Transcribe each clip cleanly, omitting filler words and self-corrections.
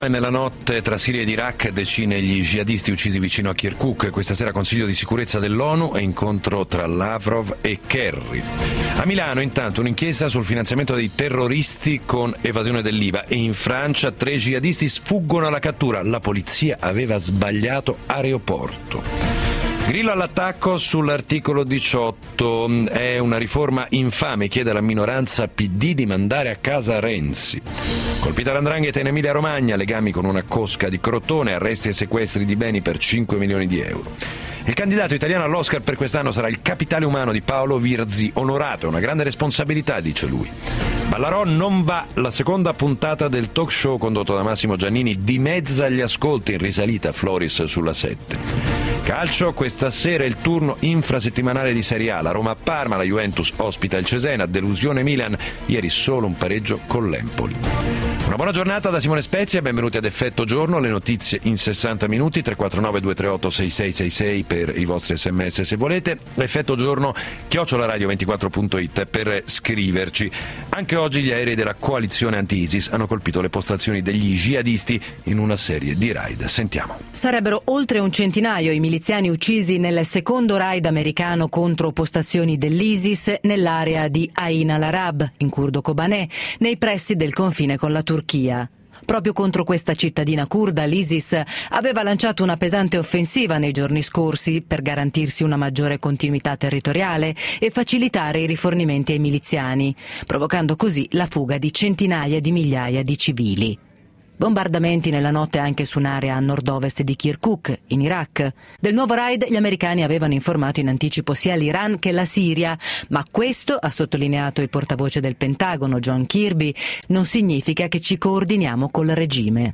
Nella notte tra Siria ed Iraq, decine gli jihadisti uccisi vicino a Kirkuk. Questa sera Consiglio di sicurezza dell'ONU e incontro tra Lavrov e Kerry. A Milano intanto un'inchiesta sul finanziamento dei terroristi con evasione dell'IVA, e in Francia 3 jihadisti sfuggono alla cattura. La polizia aveva sbagliato aeroporto. Grillo all'attacco sull'articolo 18, è una riforma infame, chiede alla minoranza PD di mandare a casa Renzi. Colpita l''ndrangheta in Emilia Romagna, legami con una cosca di Crotone, arresti e sequestri di beni per 5 milioni di euro. Il candidato italiano all'Oscar per quest'anno sarà il capitale umano di Paolo Virzì, onorato, è una grande responsabilità, dice lui. Ballarò non va, la seconda puntata del talk show condotto da Massimo Giannini dimezza gli ascolti, in risalita Floris sulla 7. Calcio, questa sera il turno infrasettimanale di Serie A, la Roma-Parma, la Juventus ospita il Cesena, delusione Milan, ieri solo un pareggio con l'Empoli. Una buona giornata da Simone Spezia, benvenuti ad Effetto Giorno, le notizie in 60 minuti, 349-238-6666 per i vostri sms se volete, Effetto Giorno @radio24.it per scriverci. Anche oggi gli aerei della coalizione anti-ISIS hanno colpito le postazioni degli jihadisti in una serie di raid. Sentiamo. Sarebbero oltre un centinaio i miliziani uccisi nel secondo raid americano contro postazioni dell'ISIS nell'area di Ain al-Arab, in curdo Kobanè, nei pressi del confine con la Turchia. Proprio contro questa cittadina curda l'ISIS aveva lanciato una pesante offensiva nei giorni scorsi per garantirsi una maggiore continuità territoriale e facilitare i rifornimenti ai miliziani, provocando così la fuga di centinaia di migliaia di civili. Bombardamenti nella notte anche su un'area a nord-ovest di Kirkuk, in Iraq. Del nuovo raid gli americani avevano informato in anticipo sia l'Iran che la Siria, ma questo, ha sottolineato il portavoce del Pentagono John Kirby, non significa che ci coordiniamo col regime.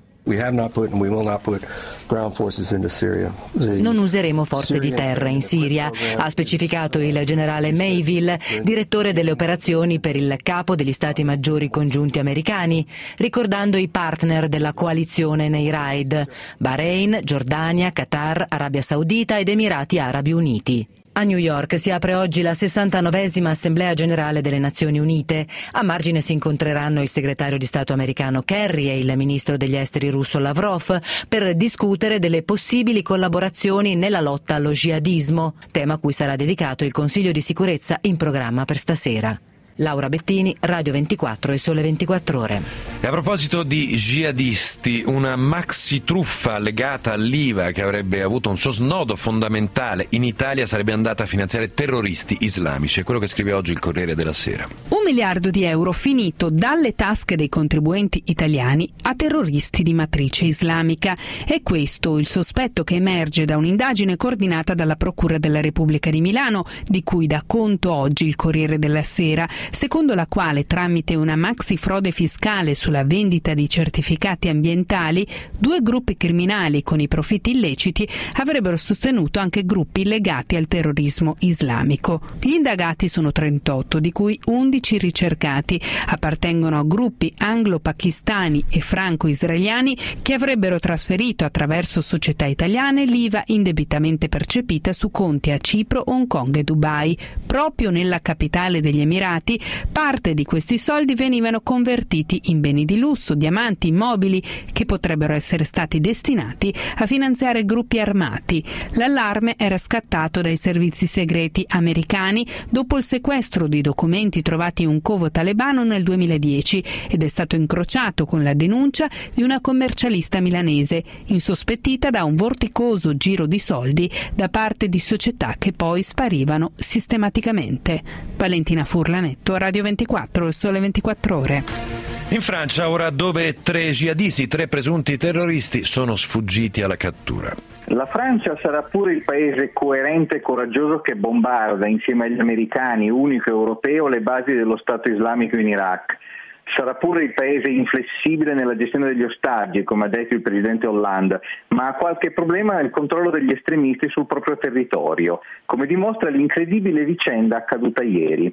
Non useremo forze di terra in Siria, ha specificato il generale Mayville, direttore delle operazioni per il capo degli Stati Maggiori Congiunti americani, ricordando i partner della coalizione nei raid: Bahrain, Giordania, Qatar, Arabia Saudita ed Emirati Arabi Uniti. A New York si apre oggi la 69esima Assemblea Generale delle Nazioni Unite. A margine si incontreranno il segretario di Stato americano Kerry e il ministro degli esteri russo Lavrov per discutere delle possibili collaborazioni nella lotta allo jihadismo, tema a cui sarà dedicato il Consiglio di sicurezza in programma per stasera. Laura Bettini, Radio 24 e Sole 24 Ore. E a proposito di jihadisti, una maxi truffa legata all'IVA che avrebbe avuto un suo snodo fondamentale in Italia sarebbe andata a finanziare terroristi islamici. È quello che scrive oggi il Corriere della Sera. 1 miliardo di euro finito dalle tasche dei contribuenti italiani a terroristi di matrice islamica. È questo il sospetto che emerge da un'indagine coordinata dalla Procura della Repubblica di Milano, di cui dà conto oggi il Corriere della Sera, secondo la quale tramite una maxi frode fiscale sulla vendita di certificati ambientali 2 gruppi criminali con i profitti illeciti avrebbero sostenuto anche gruppi legati al terrorismo islamico. Gli indagati sono 38, di cui 11 ricercati. Appartengono a gruppi anglo-pakistani e franco-israeliani che avrebbero trasferito attraverso società italiane l'IVA indebitamente percepita su conti a Cipro, Hong Kong e Dubai. Proprio nella capitale degli Emirati parte di questi soldi venivano convertiti in beni di lusso, diamanti, immobili che potrebbero essere stati destinati a finanziare gruppi armati. L'allarme era scattato dai servizi segreti americani dopo il sequestro di documenti trovati in un covo talebano nel 2010 ed è stato incrociato con la denuncia di una commercialista milanese, insospettita da un vorticoso giro di soldi da parte di società che poi sparivano sistematicamente. Valentina Furlanetto, Radio 24 e Sole 24 Ore. In Francia ora, dove 3 jihadisti, 3 presunti terroristi sono sfuggiti alla cattura. La Francia sarà pure il paese coerente e coraggioso che bombarda insieme agli americani, unico europeo, le basi dello Stato islamico in Iraq. Sarà pure il paese inflessibile nella gestione degli ostaggi, come ha detto il presidente Hollande, ma ha qualche problema nel controllo degli estremisti sul proprio territorio, come dimostra l'incredibile vicenda accaduta ieri.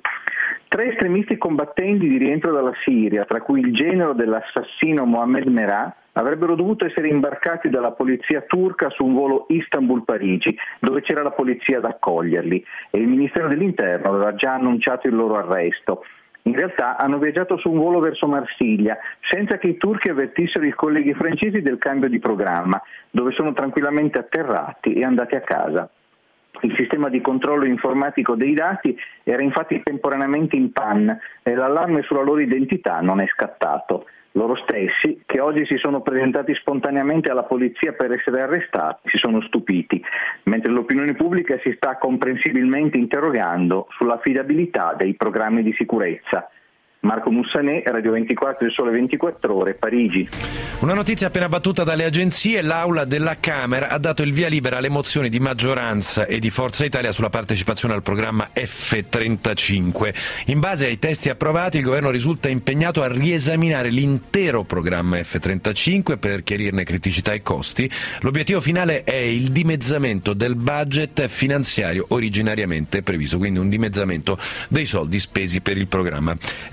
3 estremisti combattenti di rientro dalla Siria, tra cui il genero dell'assassino Mohammed Merah, avrebbero dovuto essere imbarcati dalla polizia turca su un volo Istanbul-Parigi, dove c'era la polizia ad accoglierli, e il Ministero dell'Interno aveva già annunciato il loro arresto. In realtà hanno viaggiato su un volo verso Marsiglia, senza che i turchi avvertissero i colleghi francesi del cambio di programma, dove sono tranquillamente atterrati e andati a casa. Il sistema di controllo informatico dei dati era infatti temporaneamente in panne e l'allarme sulla loro identità non è scattato. Loro stessi, che oggi si sono presentati spontaneamente alla polizia per essere arrestati, si sono stupiti, mentre l'opinione pubblica si sta comprensibilmente interrogando sull'affidabilità dei programmi di sicurezza. Marco Mussanè, Radio 24 del Sole 24 Ore, Parigi. Una notizia appena battuta dalle agenzie: l'Aula della Camera ha dato il via libera alle mozioni di maggioranza e di Forza Italia sulla partecipazione al programma F-35. In base ai testi approvati, il governo risulta impegnato a riesaminare l'intero programma F-35 per chiarirne criticità e costi. L'obiettivo finale è il dimezzamento del budget finanziario originariamente previsto, quindi un dimezzamento dei soldi spesi per il programma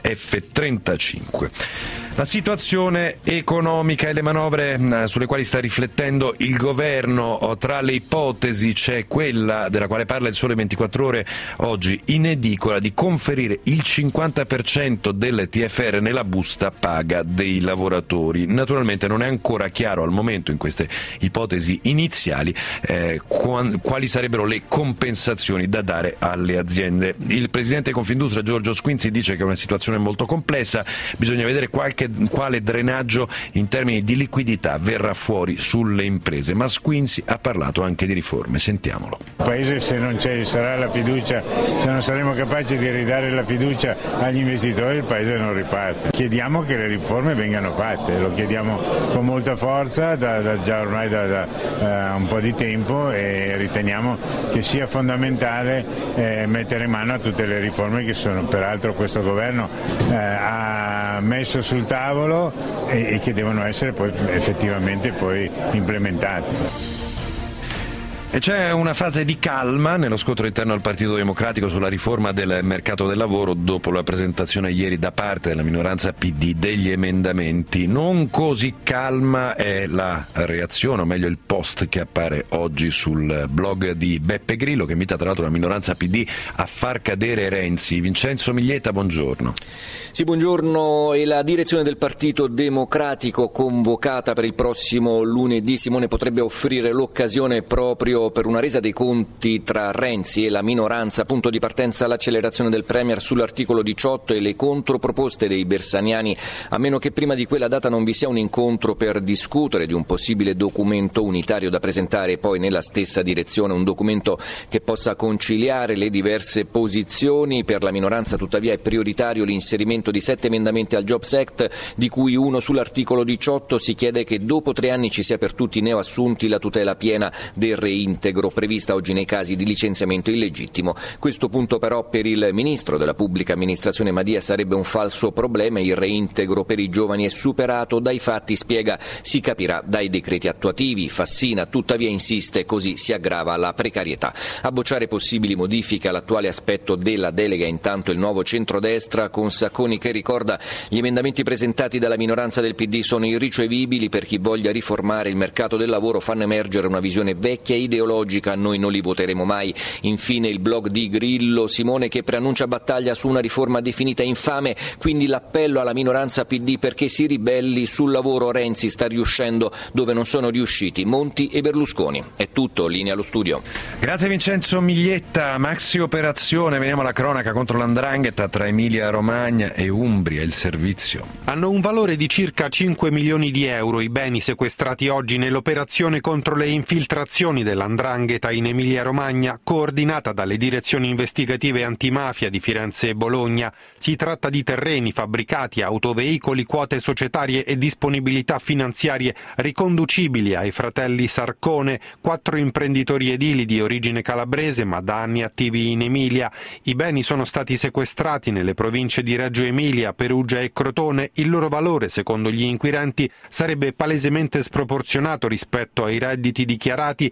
F-35. La situazione economica e le manovre sulle quali sta riflettendo il governo: tra le ipotesi c'è quella della quale parla il Sole 24 Ore oggi in edicola, di conferire il 50% del TFR nella busta paga dei lavoratori. Naturalmente non è ancora chiaro al momento, in queste ipotesi iniziali, quali sarebbero le compensazioni da dare alle aziende. Il presidente Confindustria Giorgio Squinzi dice che è una situazione molto complessa, bisogna vedere quale drenaggio in termini di liquidità verrà fuori sulle imprese, ma Squinzi ha parlato anche di riforme. Sentiamolo. Il Paese, se non sarà la fiducia, se non saremo capaci di ridare la fiducia agli investitori, il Paese non riparte. Chiediamo che le riforme vengano fatte, lo chiediamo con molta forza già ormai da un po' di tempo, e riteniamo che sia fondamentale mettere mano a tutte le riforme che peraltro questo governo ha messo sul tavolo e che devono essere poi effettivamente implementate. E c'è una fase di calma nello scontro interno al Partito Democratico sulla riforma del mercato del lavoro dopo la presentazione ieri da parte della minoranza PD degli emendamenti. Non così calma è la reazione, o meglio il post che appare oggi sul blog di Beppe Grillo, che invita tra l'altro la minoranza PD a far cadere Renzi. Vincenzo Miglietta, buongiorno. Sì, buongiorno. E la direzione del Partito Democratico, convocata per il prossimo lunedì, Simone, potrebbe offrire l'occasione proprio per una resa dei conti tra Renzi e la minoranza. Punto di partenza l'accelerazione del Premier sull'articolo 18 e le controproposte dei bersaniani, a meno che prima di quella data non vi sia un incontro per discutere di un possibile documento unitario da presentare poi nella stessa direzione, un documento che possa conciliare le diverse posizioni. Per la minoranza tuttavia è prioritario l'inserimento di 7 emendamenti al Jobs Act, di cui uno sull'articolo 18. Si chiede che dopo 3 anni ci sia per tutti i neoassunti la tutela piena del reintegro prevista oggi nei casi di licenziamento illegittimo. Questo punto però per il ministro della pubblica amministrazione Madia sarebbe un falso problema. Il reintegro per i giovani è superato dai fatti, spiega, si capirà dai decreti attuativi. Fassina tuttavia insiste, così si aggrava la precarietà. A bocciare possibili modifiche all'attuale aspetto della delega intanto il nuovo centrodestra, con Sacconi che ricorda: gli emendamenti presentati dalla minoranza del PD sono irricevibili per chi voglia riformare il mercato del lavoro, fanno emergere una visione vecchia e ideologica, noi non li voteremo mai. Infine il blog di Grillo, Simone, che preannuncia battaglia su una riforma definita infame, quindi l'appello alla minoranza PD perché si ribelli sul lavoro. Renzi sta riuscendo dove non sono riusciti Monti e Berlusconi. È tutto, linea allo studio. Grazie Vincenzo Miglietta. Maxi operazione, veniamo alla cronaca contro l''ndrangheta tra Emilia Romagna e Umbria. Il servizio. Hanno un valore di circa 5 milioni di euro i beni sequestrati oggi nell'operazione contro le infiltrazioni dell''ndrangheta in Emilia-Romagna, coordinata dalle direzioni investigative antimafia di Firenze e Bologna. Si tratta di terreni, fabbricati, autoveicoli, quote societarie e disponibilità finanziarie riconducibili ai fratelli Sarcone, 4 imprenditori edili di origine calabrese ma da anni attivi in Emilia. I beni sono stati sequestrati nelle province di Reggio Emilia, Perugia e Crotone. Il loro valore, secondo gli inquirenti, sarebbe palesemente sproporzionato rispetto ai redditi dichiarati e alla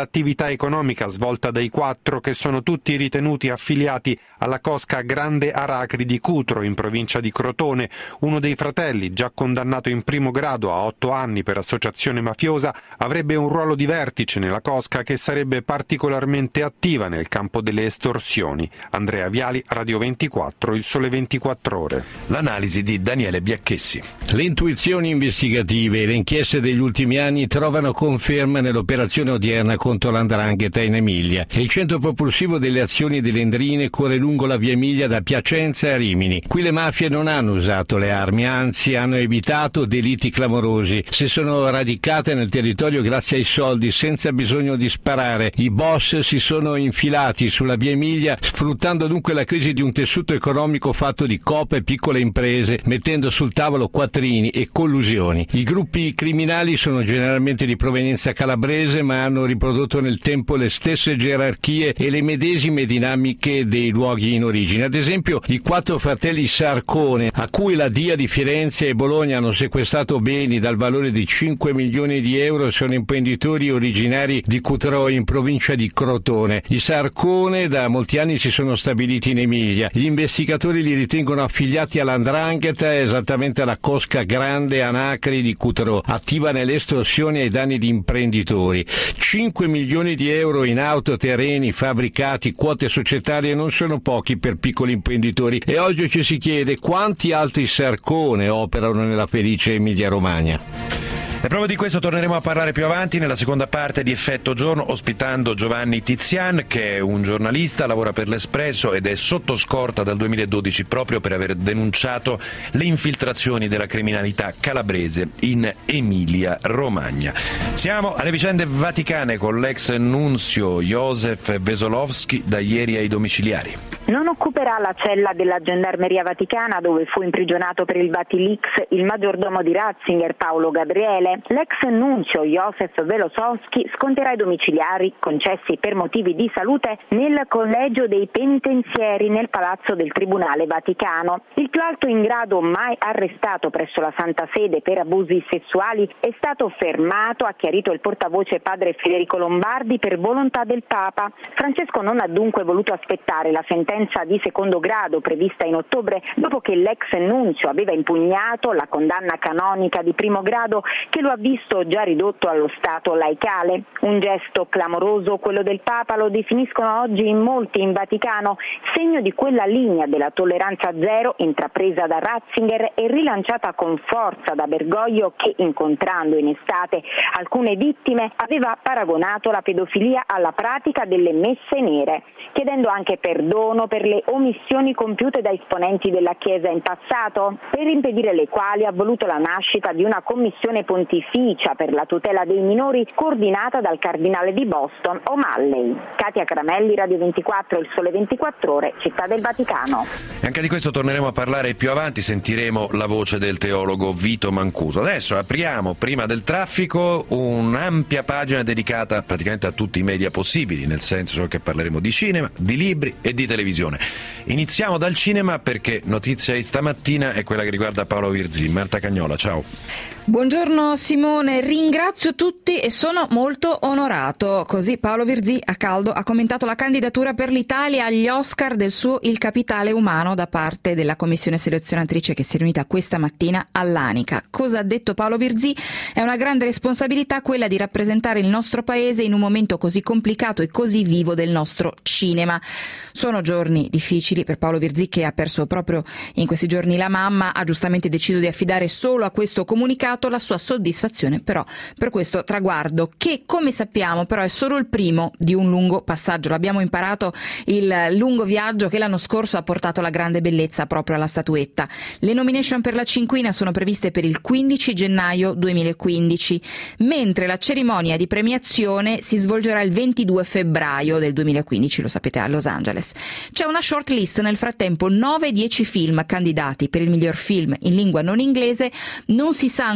dell'attività economica svolta dai 4, che sono tutti ritenuti affiliati alla cosca Grande Aracri di Cutro, in provincia di Crotone. Uno dei fratelli, già condannato in primo grado a 8 anni per associazione mafiosa, avrebbe un ruolo di vertice nella cosca che sarebbe particolarmente attiva nel campo delle estorsioni. Andrea Viali, Radio 24, Il Sole 24 Ore. L'analisi di Daniele Biacchessi. Le intuizioni investigative e le inchieste degli ultimi anni trovano conferma nell'operazione odierna contro l'Andrangheta in Emilia. Il centro propulsivo delle azioni delle Endrine corre lungo la via Emilia da Piacenza a Rimini. Qui le mafie non hanno usato le armi, anzi hanno evitato delitti clamorosi. Si sono radicate nel territorio grazie ai soldi, senza bisogno di sparare. I boss si sono infilati sulla via Emilia, sfruttando dunque la crisi di un tessuto economico fatto di coop e piccole imprese, mettendo sul tavolo quattrini e collusioni. I gruppi criminali sono generalmente di provenienza calabrese, ma hanno riprodotto nel tempo le stesse gerarchie e le medesime dinamiche dei luoghi in origine. Ad esempio, i 4 fratelli Sarcone, a cui la DIA di Firenze e Bologna hanno sequestrato beni dal valore di 5 milioni di euro, sono imprenditori originari di Cutro, in provincia di Crotone. I Sarcone da molti anni si sono stabiliti in Emilia. Gli investigatori li ritengono affiliati all''Ndrangheta, esattamente alla cosca Grande Aracri di Cutro, attiva nelle estorsioni ai danni di imprenditori. 5 milioni di euro in auto, terreni, fabbricati, quote societarie non sono pochi per piccoli imprenditori, e oggi ci si chiede quanti altri Sarcone operano nella felice Emilia-Romagna. E proprio di questo torneremo a parlare più avanti nella seconda parte di Effetto Giorno, ospitando Giovanni Tizian, che è un giornalista, lavora per l'Espresso ed è sotto scorta dal 2012 proprio per aver denunciato le infiltrazioni della criminalità calabrese in Emilia-Romagna. Siamo alle vicende vaticane con l'ex nunzio Josef Wesolowski, da ieri ai domiciliari. Non occuperà la cella della Gendarmeria Vaticana dove fu imprigionato per il Vatilix il maggiordomo di Ratzinger Paolo Gabriele. L'ex nunzio Josef Wesolowski sconterà i domiciliari concessi per motivi di salute nel collegio dei penitenzieri nel palazzo del Tribunale Vaticano. Il più alto in grado mai arrestato presso la Santa Sede per abusi sessuali è stato fermato, ha chiarito il portavoce padre Federico Lombardi, per volontà del Papa. Francesco non ha dunque voluto aspettare la sentenza di secondo grado prevista in ottobre, dopo che l'ex nunzio aveva impugnato la condanna canonica di primo grado che lo ha visto già ridotto allo stato laicale. Un gesto clamoroso quello del Papa, lo definiscono oggi in molti in Vaticano, segno di quella linea della tolleranza zero intrapresa da Ratzinger e rilanciata con forza da Bergoglio, che, incontrando in estate alcune vittime, aveva paragonato la pedofilia alla pratica delle messe nere, chiedendo anche perdono per le omissioni compiute da esponenti della Chiesa in passato, per impedire le quali ha voluto la nascita di una commissione pontificia per la tutela dei minori coordinata dal cardinale di Boston O'Malley. Katia Caramelli, Radio 24, Il Sole 24 Ore, Città del Vaticano. E anche di questo torneremo a parlare più avanti, sentiremo la voce del teologo Vito Mancuso. Adesso apriamo, prima del traffico, un'ampia pagina dedicata praticamente a tutti i media possibili, nel senso che parleremo di cinema, di libri e di televisione. Iniziamo dal cinema perché notizia di stamattina è quella che riguarda Paolo Virzì. Marta Cagnola, ciao. Buongiorno Simone, ringrazio tutti e sono molto onorato. Così Paolo Virzì a caldo ha commentato la candidatura per l'Italia agli Oscar del suo Il Capitale Umano da parte della commissione selezionatrice che si è riunita questa mattina all'Anica. Cosa ha detto Paolo Virzì? È una grande responsabilità quella di rappresentare il nostro paese in un momento così complicato e così vivo del nostro cinema. Sono giorni difficili per Paolo Virzì, che ha perso proprio in questi giorni la mamma, ha giustamente deciso di affidare solo a questo comunicato la sua soddisfazione però per questo traguardo, che come sappiamo però è solo il primo di un lungo passaggio. L'abbiamo imparato il lungo viaggio che l'anno scorso ha portato la grande bellezza proprio alla statuetta. Le nomination per la cinquina sono previste per il 15 gennaio 2015, mentre la cerimonia di premiazione si svolgerà il 22 febbraio del 2015, lo sapete, a Los Angeles. C'è una short list nel frattempo, 9-10 film candidati per il miglior film in lingua non inglese. Non si sa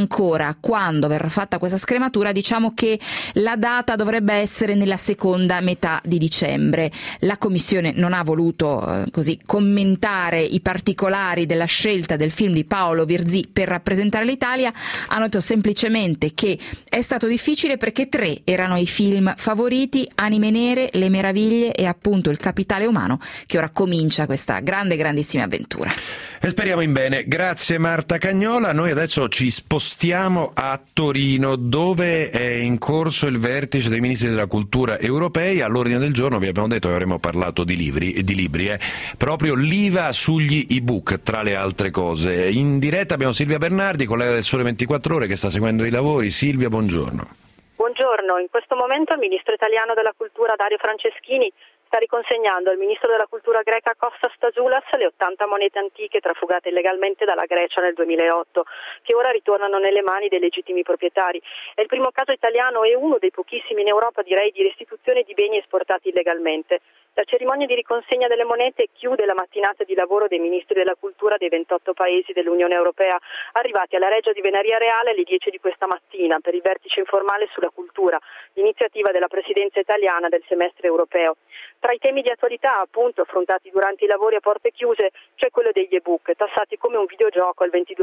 ancora quando verrà fatta questa scrematura, diciamo che la data dovrebbe essere nella seconda metà di dicembre. La Commissione non ha voluto così commentare i particolari della scelta del film di Paolo Virzì per rappresentare l'Italia, ha notato semplicemente che è stato difficile perché 3 erano i film favoriti: Anime nere, Le meraviglie e appunto Il capitale umano, che ora comincia questa grandissima avventura. E speriamo in bene. Grazie Marta Cagnola. Noi adesso ci spostiamo a Torino, dove è in corso il vertice dei ministri della cultura europei. All'ordine del giorno vi abbiamo detto che avremmo parlato di libri, proprio l'IVA sugli ebook, tra le altre cose. In diretta abbiamo Silvia Bernardi, collega del Sole 24 Ore, che sta seguendo i lavori. Silvia, buongiorno. Buongiorno, in questo momento il ministro italiano della cultura Dario Franceschini sta riconsegnando al ministro della cultura greca Kostas Stasioulas le 80 monete antiche trafugate illegalmente dalla Grecia nel 2008, che ora ritornano nelle mani dei legittimi proprietari. È il primo caso italiano e uno dei pochissimi in Europa, direi, di restituzione di beni esportati illegalmente. La cerimonia di riconsegna delle monete chiude la mattinata di lavoro dei ministri della cultura dei 28 paesi dell'Unione Europea, arrivati alla Reggia di Venaria Reale alle 10 di questa mattina per il vertice informale sulla cultura, l'iniziativa della presidenza italiana del semestre europeo. Tra i temi di attualità, appunto, affrontati durante i lavori a porte chiuse, c'è quello degli ebook, tassati come un videogioco al 22%.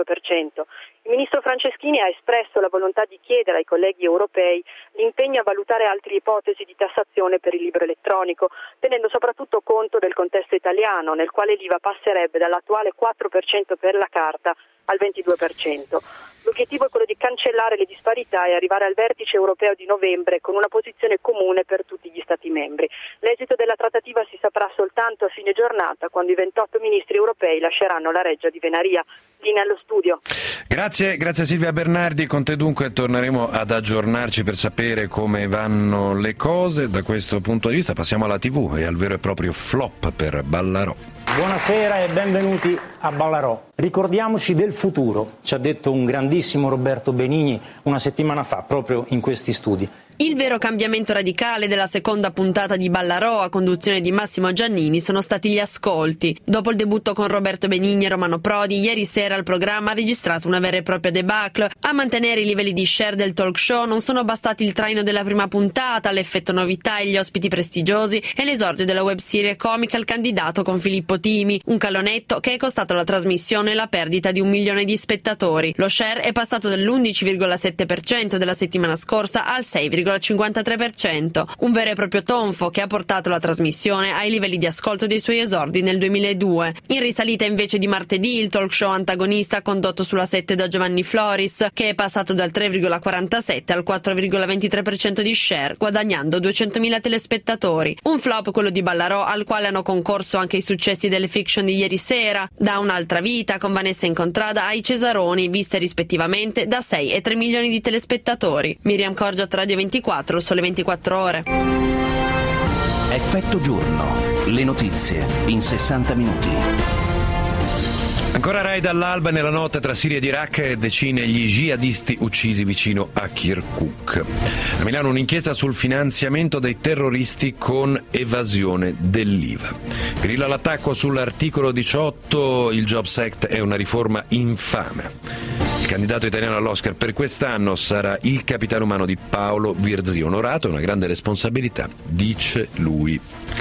Il ministro Franceschini ha espresso la volontà di chiedere ai colleghi europei l'impegno a valutare altre ipotesi di tassazione per il libro elettronico, tenendo soprattutto conto del contesto italiano, nel quale l'IVA passerebbe dall'attuale 4% per la carta al 22%. L'obiettivo è quello di cancellare le disparità e arrivare al vertice europeo di novembre con una posizione comune per tutti gli Stati membri. L'esito della trattativa si saprà soltanto a fine giornata, quando i 28 ministri europei lasceranno la Reggia di Venaria. Linea allo studio. Grazie Silvia Bernardi. Con te dunque torneremo ad aggiornarci per sapere come vanno le cose. Da questo punto di vista passiamo alla TV e al vero e proprio flop per Ballarò. Buonasera e benvenuti a Ballarò. Ricordiamoci del futuro, ci ha detto un grandissimo Roberto Benigni una settimana fa, proprio in questi studi. Il vero cambiamento radicale della seconda puntata di Ballarò, a conduzione di Massimo Giannini, sono stati gli ascolti. Dopo il debutto con Roberto Benigni e Romano Prodi, ieri sera il programma ha registrato una vera e propria debacle. A mantenere i livelli di share del talk show non sono bastati il traino della prima puntata, l'effetto novità e gli ospiti prestigiosi e l'esordio della webserie comica Il candidato con Filippo Timi, un calonetto che è costato alla trasmissione la perdita di 1 milione di spettatori. Lo share è passato dall'11,7% della settimana scorsa al 6,53%, un vero e proprio tonfo che ha portato la trasmissione ai livelli di ascolto dei suoi esordi nel 2002. In risalita invece di martedì il talk show antagonista condotto sulla 7 da Giovanni Floris, che è passato dal 3,47 al 4,23% di share, guadagnando 200.000 telespettatori. Un flop quello di Ballarò, al quale hanno concorso anche i successi delle fiction di ieri sera, Da un'altra vita con Vanessa Incontrada ai Cesaroni, viste rispettivamente da 6 e 3 milioni di telespettatori. Miriam Corgiat, Radio 24, Sole 24 Ore. Effetto giorno, le notizie in 60 minuti. Ancora raid all'alba nella notte tra Siria ed Iraq e decine gli jihadisti uccisi vicino a Kirkuk. A Milano un'inchiesta sul finanziamento dei terroristi con evasione dell'IVA. Grilla l'attacco sull'articolo 18, il Jobs Act è una riforma infame. Il candidato italiano all'Oscar per quest'anno sarà il capitale umano di Paolo Virzì, onorato, è una grande responsabilità, dice lui.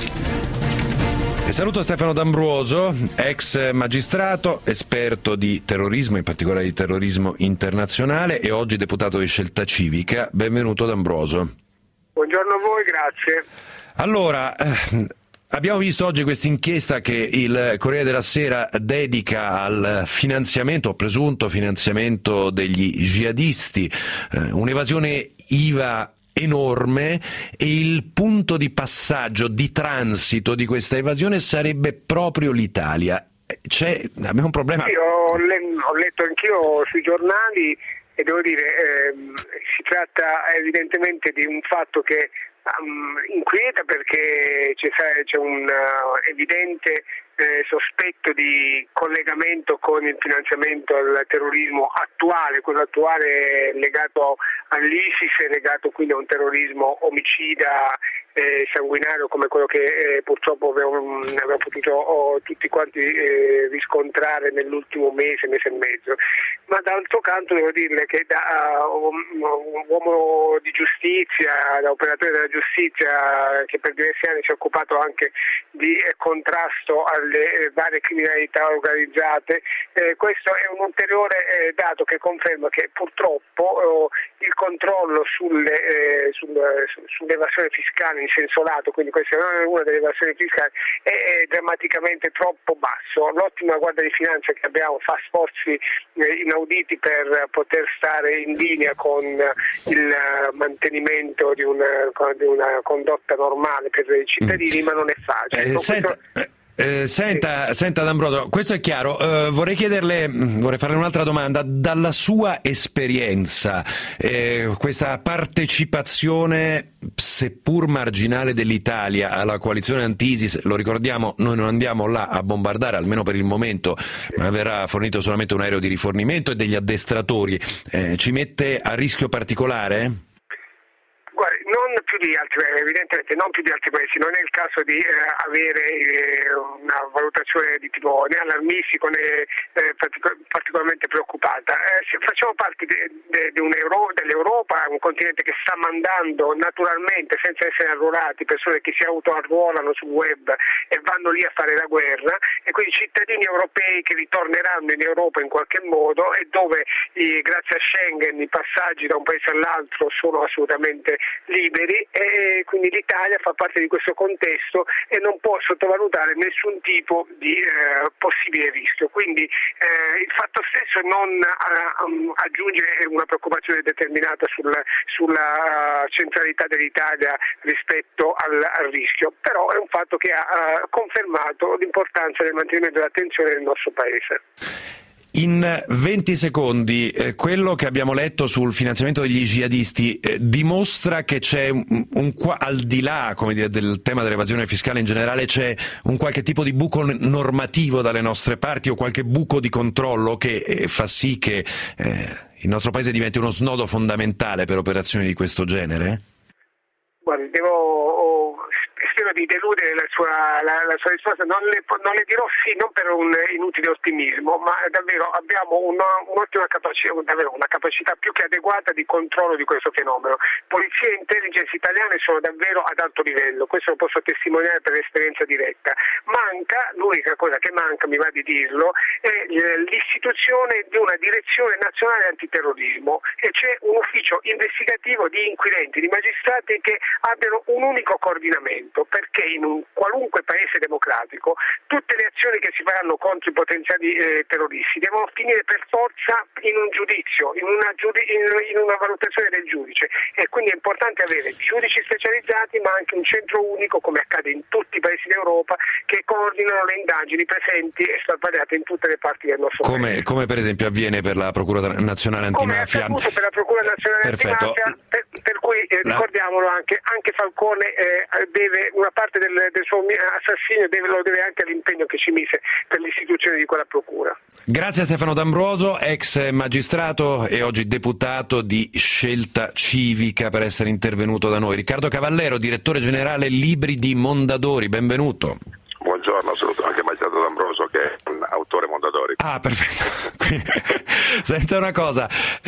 E saluto Stefano D'Ambruoso, ex magistrato, esperto di terrorismo, in particolare di terrorismo internazionale, e oggi deputato di Scelta Civica. Benvenuto D'Ambruoso. Buongiorno a voi, grazie. Allora, abbiamo visto oggi questa inchiesta che il Corriere della Sera dedica al finanziamento, o presunto finanziamento degli jihadisti, un'evasione IVA enorme, e il punto di passaggio, di transito di questa evasione sarebbe proprio l'Italia. Abbiamo un problema. Io ho letto anch'io sui giornali e devo dire, si tratta evidentemente di un fatto che inquieta, perché c'è un evidente sospetto di collegamento con il finanziamento al terrorismo attuale, quello attuale legato all'ISIS, legato quindi a un terrorismo omicida sanguinario come quello che purtroppo abbiamo potuto tutti quanti riscontrare nell'ultimo mese e mezzo. Ma d'altro canto devo dirle che da un uomo di giustizia, da operatore della giustizia che per diversi anni si è occupato anche di contrasto alle varie criminalità organizzate, questo è un ulteriore dato che conferma che purtroppo il controllo sull'evasione fiscale in senso lato, quindi questa è una delle evasioni fiscali, è drammaticamente troppo basso. L'ottima Guardia di Finanza che abbiamo fa sforzi inauditi per poter stare in linea con il mantenimento di una condotta normale per i cittadini, ma non è facile. Senta D'Ambrosio, questo è chiaro. Vorrei farle un'altra domanda. Dalla sua esperienza, questa partecipazione seppur marginale dell'Italia alla coalizione anti-ISIS, lo ricordiamo, noi non andiamo là a bombardare, almeno per il momento, ma verrà fornito solamente un aereo di rifornimento e degli addestratori, ci mette a rischio particolare? Guardi, non più di altri, evidentemente non più di altri paesi, non è il caso di avere una valutazione di tipo né allarmistico né particolarmente preoccupata. Facciamo parte dell'Europa, un continente che sta mandando naturalmente, senza essere arruolati, persone che si autoarruolano sul web e vanno lì a fare la guerra, e quindi cittadini europei che ritorneranno in Europa in qualche modo, e dove grazie a Schengen i passaggi da un paese all'altro sono assolutamente liberi, e quindi l'Italia fa parte di questo contesto e non può sottovalutare nessun tipo di possibile rischio. Quindi il fatto stesso non aggiunge una preoccupazione determinata sulla centralità dell'Italia rispetto al rischio, però è un fatto che ha confermato l'importanza del mantenimento dell'attenzione del nostro Paese. In 20 secondi, quello che abbiamo letto sul finanziamento degli jihadisti dimostra che c'è al di là, come dire, del tema dell'evasione fiscale in generale, c'è un qualche tipo di buco normativo dalle nostre parti o qualche buco di controllo che fa sì che il nostro paese diventi uno snodo fondamentale per operazioni di questo genere? Guardi, spero di deludere la sua risposta, non le dirò sì, non per un inutile ottimismo, ma davvero abbiamo un'ottima capacità, una capacità più che adeguata di controllo di questo fenomeno. Polizia e intelligence italiane sono davvero ad alto livello, questo lo posso testimoniare per esperienza diretta. L'unica cosa che manca, mi va di dirlo, è l'istituzione di una direzione nazionale antiterrorismo, e c'è un ufficio investigativo di inquirenti, di magistrati che abbiano un unico coordinamento, perché in un qualunque paese democratico tutte le azioni che si faranno contro i potenziali terroristi devono finire per forza in un giudizio, in una valutazione del giudice, e quindi è importante avere giudici specializzati ma anche un centro unico, come accade in tutti i paesi d'Europa, che coordinano le indagini presenti e salvaguardate in tutte le parti del nostro paese. Come per esempio avviene per la Procura Nazionale Antimafia. Come per la Procura Nazionale Antimafia, per cui ricordiamolo anche Falcone deve una parte del suo assassinio lo deve anche all'impegno che ci mise per l'istituzione di quella procura. Grazie a Stefano D'Ambrosio, ex magistrato e oggi deputato di Scelta Civica, per essere intervenuto da noi. Riccardo Cavallero, direttore generale Libri di Mondadori, benvenuto. Buongiorno, saluto anche il magistrato D'Ambrosio che è un autore Mondadori. Ah, perfetto. Senta una cosa,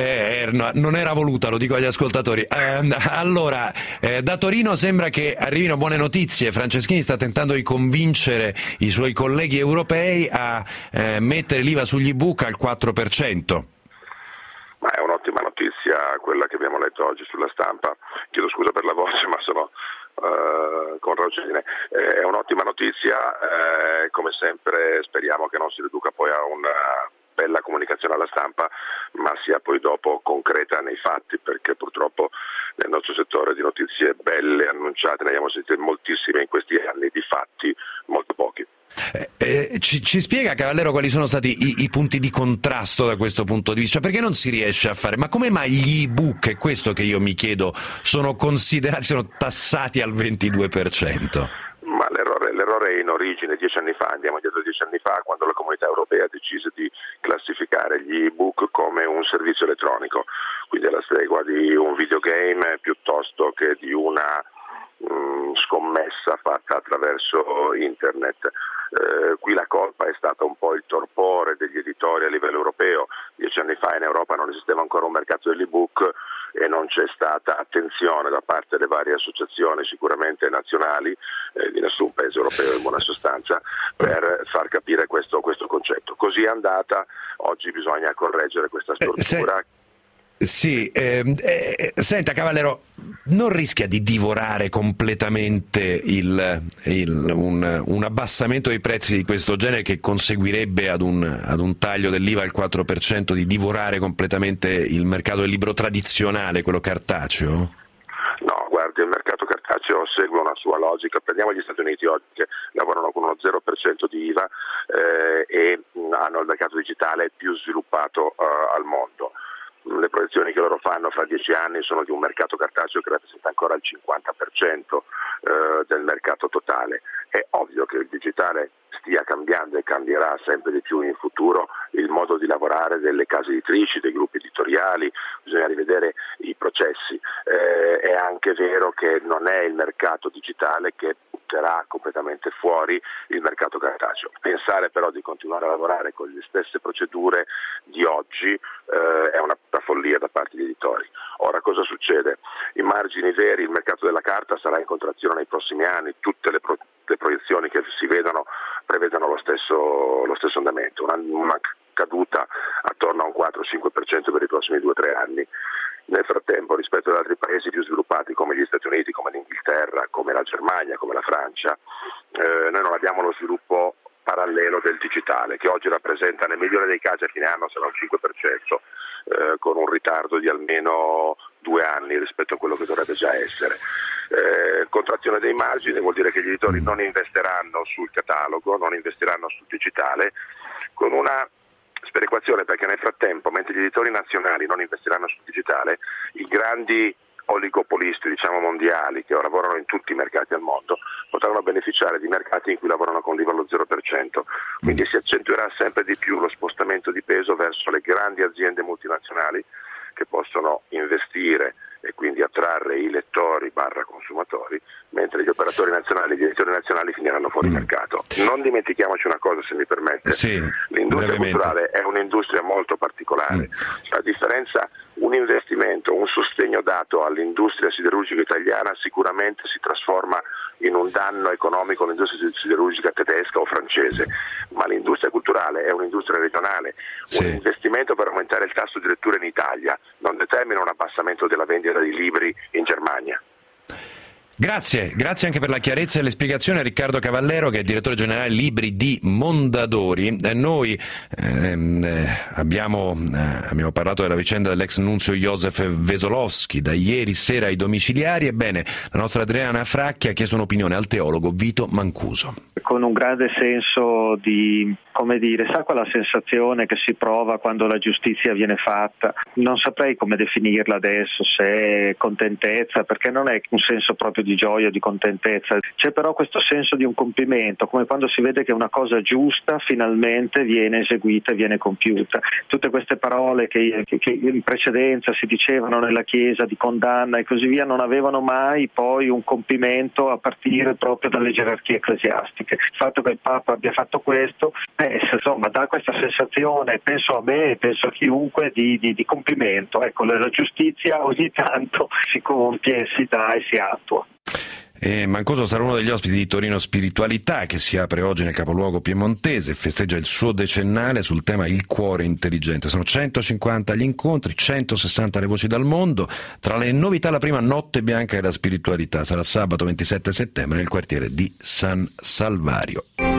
non era voluta, lo dico agli ascoltatori. Allora, da Torino sembra che arrivino buone notizie. Franceschini sta tentando di convincere i suoi colleghi europei a mettere l'IVA sugli ebook al 4%. Ma è un'ottima notizia quella che abbiamo letto oggi sulla stampa. Chiedo scusa per la voce, ma sono con ragione. È un'ottima notizia, come sempre speriamo che non si riduca poi a una bella comunicazione alla stampa, ma sia poi dopo concreta nei fatti, perché purtroppo nel nostro settore di notizie belle annunciate ne abbiamo sentite moltissime in questi anni, di fatti molto pochi. Ci spiega, Cavallero, quali sono stati i punti di contrasto da questo punto di vista? Perché non si riesce a fare? Ma come mai gli ebook, è questo che io mi chiedo, sono tassati al 22%? Ma l'errore è in origine 10 anni fa, andiamo dietro 10 anni fa, quando la Comunità Europea decise di classificare gli ebook come un servizio elettronico, quindi alla stregua di un videogame piuttosto che di una scommessa fatta attraverso internet. Qui la colpa è stata un po' il torpore degli editori a livello europeo. 10 anni fa in Europa non esisteva ancora un mercato dell'ebook e non c'è stata attenzione da parte delle varie associazioni, sicuramente nazionali, di nessun paese europeo in buona sostanza, per far capire questo concetto. Così è andata, oggi bisogna correggere questa stortura. Sì, senta Cavallero, non rischia di divorare completamente un abbassamento dei prezzi di questo genere che conseguirebbe ad un taglio dell'IVA al 4%, di divorare completamente il mercato del libro tradizionale, quello cartaceo? No, guardi, il mercato cartaceo segue una sua logica. Prendiamo gli Stati Uniti oggi che lavorano con uno 0% di IVA e hanno il mercato digitale più sviluppato al mondo. Le proiezioni che loro fanno fra 10 anni sono di un mercato cartaceo che rappresenta ancora il 50% del mercato totale. È ovvio che il digitale stia cambiando e cambierà sempre di più in futuro il modo di lavorare delle case editrici, dei gruppi editoriali, bisogna rivedere i processi. È anche vero che non è il mercato digitale che butterà completamente fuori il mercato cartaceo. Pensare però di continuare a lavorare con le stesse procedure di oggi è una follia da parte degli editori. Ora cosa succede? I margini veri, il mercato della carta sarà in contrazione nei prossimi anni, tutte le proiezioni che si vedono prevedono lo stesso andamento, una caduta attorno a un 4-5% per i prossimi 2-3 anni. Nel frattempo, rispetto ad altri paesi più sviluppati come gli Stati Uniti, come l'Inghilterra, come la Germania, come la Francia, noi non abbiamo lo sviluppo parallelo del digitale, che oggi rappresenta nel migliore dei casi a fine anno sarà un 5%, con un ritardo di almeno 2 anni rispetto a quello che dovrebbe già essere. Contrazione dei margini vuol dire che gli editori non investeranno sul catalogo, non investiranno sul digitale, con una sperequazione, perché nel frattempo, mentre gli editori nazionali non investiranno sul digitale, i grandi oligopolisti, mondiali, che lavorano in tutti i mercati al mondo, potranno beneficiare di mercati in cui lavorano con l'IVA allo 0%, quindi si accentuerà sempre di più lo spostamento di peso verso le grandi aziende multinazionali che possono investire e quindi attrarre i lettori / consumatori, mentre gli operatori nazionali e gli editori nazionali finiranno fuori mercato. Non dimentichiamoci una cosa, se mi permette, l'industria culturale è un'industria molto particolare, a differenza, un investimento, un sostegno dato all'industria siderurgica italiana sicuramente si trasforma in un danno economico all'industria siderurgica tedesca o francese, ma l'industria culturale è un'industria regionale. Un investimento per aumentare il tasso di lettura in Italia non determina un abbassamento della vendita di libri in Germania. Grazie anche per la chiarezza e le spiegazioni a Riccardo Cavallero, che è direttore generale libri di Mondadori. Noi abbiamo parlato della vicenda dell'ex nunzio Józef Wesolowski, da ieri sera ai domiciliari. Ebbene, la nostra Adriana Fracchia ha chiesto un'opinione al teologo Vito Mancuso. Con un grande senso di, sa quella sensazione che si prova quando la giustizia viene fatta? Non saprei come definirla adesso, se è contentezza, perché non è un senso proprio di gioia o di contentezza, c'è però questo senso di un compimento, come quando si vede che una cosa giusta finalmente viene eseguita e viene compiuta. Tutte queste parole che in precedenza si dicevano nella Chiesa di condanna e così via non avevano mai poi un compimento a partire proprio dalle gerarchie ecclesiastiche. Il fatto che il Papa abbia fatto questo dà questa sensazione, penso a me e penso a chiunque, di compimento. Ecco, la giustizia ogni tanto si compie, si dà e si attua. Mancuso sarà uno degli ospiti di Torino Spiritualità, che si apre oggi nel capoluogo piemontese e festeggia il suo decennale sul tema Il cuore intelligente. Sono 150 gli incontri, 160 le voci dal mondo. Tra le novità la prima Notte Bianca della Spiritualità, sarà sabato 27 settembre nel quartiere di San Salvario.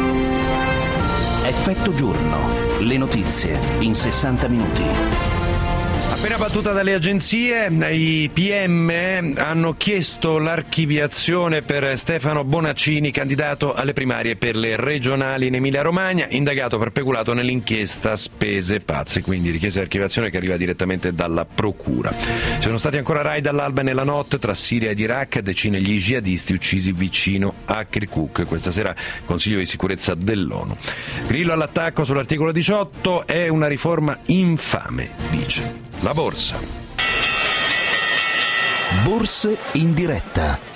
Effetto giorno, le notizie in 60 minuti. Appena battuta dalle agenzie, i PM hanno chiesto l'archiviazione per Stefano Bonaccini, candidato alle primarie per le regionali in Emilia-Romagna, indagato per peculato nell'inchiesta Spese Pazze, quindi richiesta di archiviazione che arriva direttamente dalla Procura. Ci sono stati ancora raid all'alba e nella notte tra Siria ed Iraq, decine gli jihadisti uccisi vicino a Kirkuk. Questa sera Consiglio di sicurezza dell'ONU. Grillo all'attacco sull'articolo 18, è una riforma infame, dice. La borsa. Borse in diretta.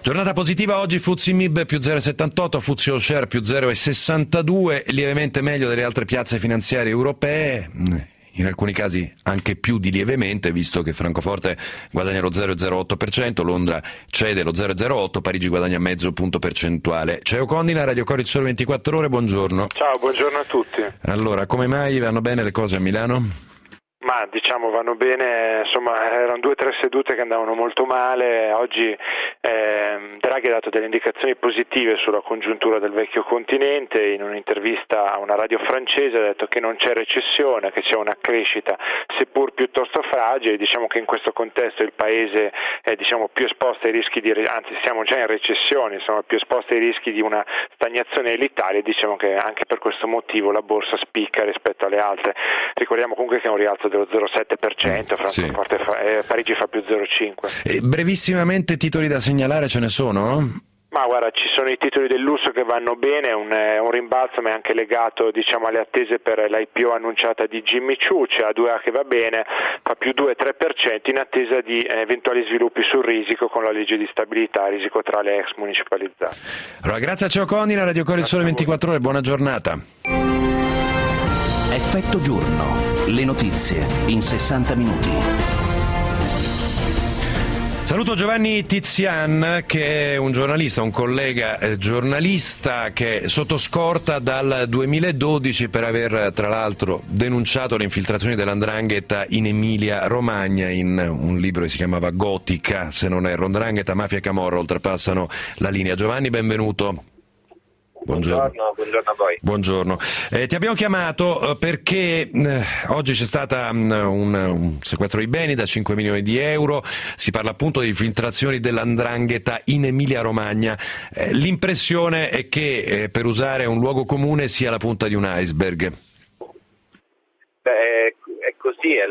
Giornata positiva oggi, FTSE MIB più 0,78, FTSE All Share più 0,62, lievemente meglio delle altre piazze finanziarie europee, in alcuni casi anche più di lievemente, visto che Francoforte guadagna lo 0,08%, Londra cede lo 0,08%, Parigi guadagna mezzo punto percentuale. C'è Ocondina, Radio Cori, il Sole 24 Ore, buongiorno. Ciao, buongiorno a tutti. Allora, come mai vanno bene le cose a Milano? Ma diciamo vanno bene, insomma erano 2 o 3 sedute che andavano molto male, oggi Draghi ha dato delle indicazioni positive sulla congiuntura del vecchio continente, in un'intervista a una radio francese ha detto che non c'è recessione, che c'è una crescita seppur piuttosto fragile, diciamo che in questo contesto il Paese è più esposto ai rischi anzi siamo già in recessione, siamo più esposti ai rischi di una stagnazione dell'Italia, diciamo che anche per questo motivo la borsa spicca rispetto alle altre. Ricordiamo comunque che è un rialzo dello 0,7%, Francoforte Parigi fa più 0,5%. Brevissimamente titoli da segnalare ce ne sono? Ma guarda, ci sono i titoli del lusso che vanno bene, un rimbalzo ma è anche legato alle attese per l'IPO annunciata di Jimmy Choo, c'è A2A che va bene, fa più 2-3% in attesa di eventuali sviluppi sul risico con la legge di stabilità, risico tra le ex municipalizzate. Allora, grazie a Ceo Condina, Radio Cori, il Sole 24 Ore, buona giornata. Effetto giorno, le notizie in 60 minuti. Saluto Giovanni Tizian, che è un giornalista, un collega giornalista che è sotto scorta dal 2012 per aver tra l'altro denunciato le infiltrazioni dell''ndrangheta in Emilia Romagna in un libro che si chiamava Gotica, se non erro, 'ndrangheta, mafia e camorra oltrepassano la linea. Giovanni, benvenuto. Buongiorno a voi. Buongiorno. Ti abbiamo chiamato perché oggi c'è stata un sequestro di beni da 5 milioni di euro, si parla appunto di infiltrazioni dell''ndrangheta in Emilia Romagna. L'impressione è che, per usare un luogo comune, sia la punta di un iceberg. È così, è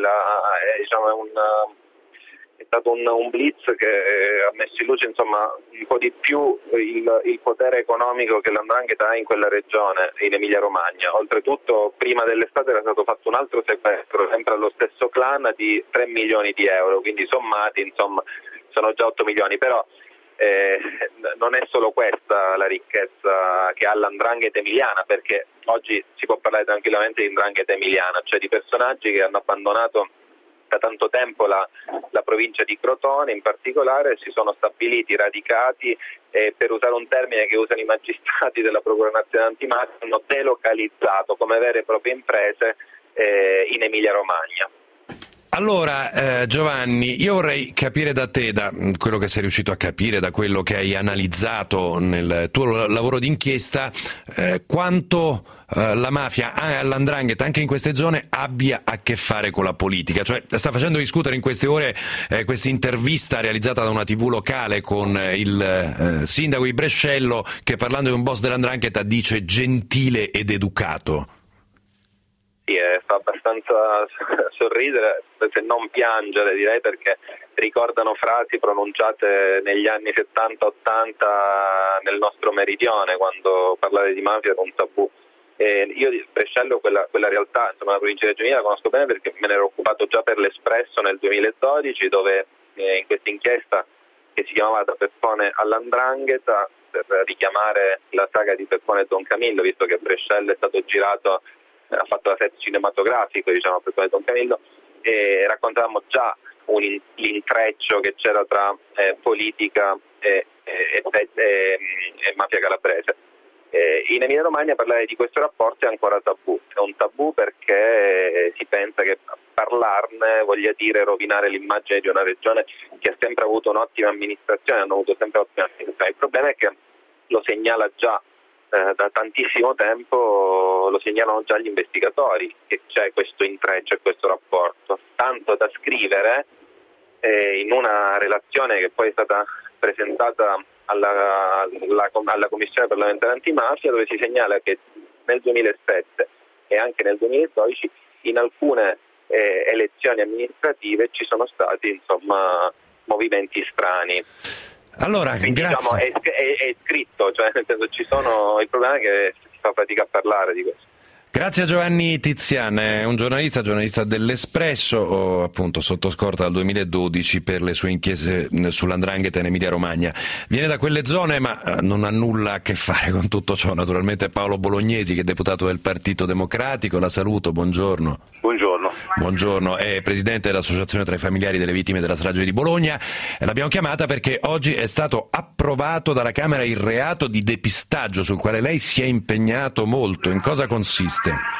stato un blitz che ha messo in luce un po' di più il potere economico che l''ndrangheta ha in quella regione, in Emilia Romagna. Oltretutto prima dell'estate era stato fatto un altro sequestro sempre allo stesso clan di 3 milioni di euro, quindi sommati sono già 8 milioni, però non è solo questa la ricchezza che ha l''ndrangheta emiliana, perché oggi si può parlare tranquillamente di 'ndrangheta emiliana, cioè di personaggi che hanno abbandonato da tanto tempo la provincia di Crotone in particolare, si sono stabiliti, radicati e, per usare un termine che usano i magistrati della Procura Nazionale Antimafia, hanno delocalizzato come vere e proprie imprese in Emilia Romagna. Allora, Giovanni, io vorrei capire da te, da quello che sei riuscito a capire, da quello che hai analizzato nel tuo lavoro d'inchiesta, quanto la mafia, l''ndrangheta anche in queste zone abbia a che fare con la politica. Cioè, sta facendo discutere in queste ore questa intervista realizzata da una TV locale con il sindaco di Brescello che, parlando di un boss dell''ndrangheta, dice gentile ed educato. Sì, fa abbastanza sorridere, se non piangere direi, perché ricordano frasi pronunciate negli anni 70-80 nel nostro meridione, quando parlare di mafia era un tabù. Io di Brescello, quella realtà, la provincia di Reggio Emilia la conosco bene perché me ne ero occupato già per l'Espresso nel 2012, dove in questa inchiesta che si chiamava Da Peppone all''ndrangheta, per richiamare la saga di Peppone e Don Camillo, visto che Brescello è stato girato, ha fatto la set cinematografico, Peppone e Don Camillo, e raccontavamo già l'intreccio che c'era tra politica e mafia calabrese. In Emilia Romagna parlare di questo rapporto è ancora tabù, è un tabù perché si pensa che parlarne voglia dire rovinare l'immagine di una regione che ha sempre avuto un'ottima amministrazione, hanno avuto sempre ottima amministrazione. Il problema è che lo segnala già da tantissimo tempo, lo segnalano già gli investigatori che c'è questo intreccio e questo rapporto, tanto da scrivere in una relazione che poi è stata presentata alla Commissione parlamentare antimafia, dove si segnala che nel 2007 e anche nel 2012 in alcune elezioni amministrative ci sono stati movimenti strani. Allora, quindi grazie. È scritto, cioè nel senso ci sono, il problema è che si fa fatica a parlare di questo. Grazie a Giovanni Tizian, è un giornalista dell'Espresso, appunto sotto scorta dal 2012 per le sue inchieste sull''ndrangheta in Emilia Romagna. Viene da quelle zone, ma non ha nulla a che fare con tutto ciò. Naturalmente Paolo Bolognesi, che è deputato del Partito Democratico. La saluto, buongiorno. Buongiorno, è presidente dell'Associazione tra i familiari delle vittime della strage di Bologna. L'abbiamo chiamata perché oggi è stato approvato dalla Camera il reato di depistaggio, sul quale lei si è impegnato molto. In cosa consiste?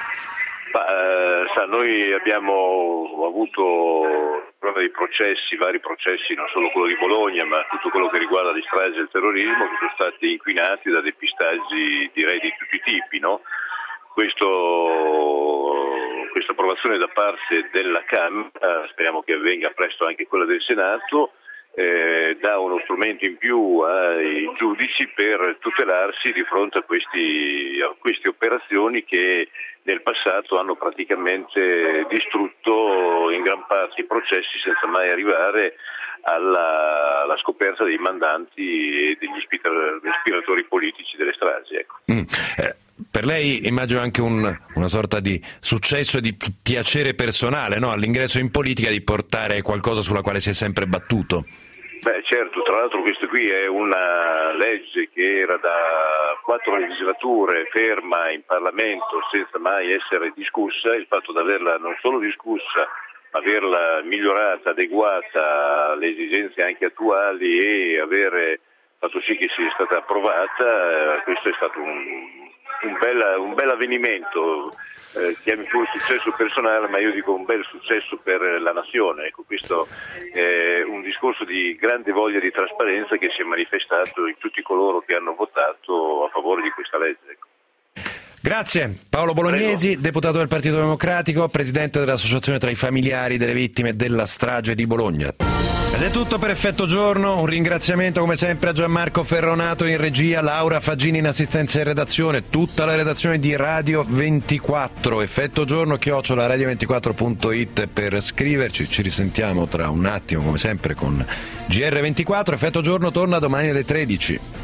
Noi abbiamo avuto dei processi, vari processi, non solo quello di Bologna, ma tutto quello che riguarda le stragi e il terrorismo, che sono stati inquinati da depistaggi, direi, di tutti i tipi, no? Questa approvazione da parte della Camera, speriamo che avvenga presto anche quella del Senato, dà uno strumento in più ai giudici per tutelarsi di fronte a queste operazioni che nel passato hanno praticamente distrutto in gran parte i processi senza mai arrivare alla scoperta dei mandanti e degli ispiratori politici delle stragi. Ecco. Per lei immagino anche una sorta di successo e di piacere personale, no? All'ingresso in politica, di portare qualcosa sulla quale si è sempre battuto. Certo, tra l'altro questa qui è una legge che era da 4 legislature ferma in Parlamento senza mai essere discussa. Il fatto di averla non solo discussa, ma averla migliorata, adeguata alle esigenze anche attuali e avere fatto sì che sia stata approvata, questo è stato un bel avvenimento, chiami pure successo personale, ma io dico un bel successo per la nazione. Ecco, questo è un discorso di grande voglia di trasparenza che si è manifestato in tutti coloro che hanno votato a favore di questa legge. Ecco. Grazie. Paolo Bolognesi, deputato del Partito Democratico, presidente dell'Associazione tra i familiari delle vittime della strage di Bologna. Ed è tutto per Effetto Giorno, un ringraziamento come sempre a Gianmarco Ferronato in regia, Laura Faggini in assistenza e redazione, tutta la redazione di Radio 24, Effetto Giorno @radio24.it per scriverci. Ci risentiamo tra un attimo come sempre con GR24, Effetto Giorno torna domani alle 13.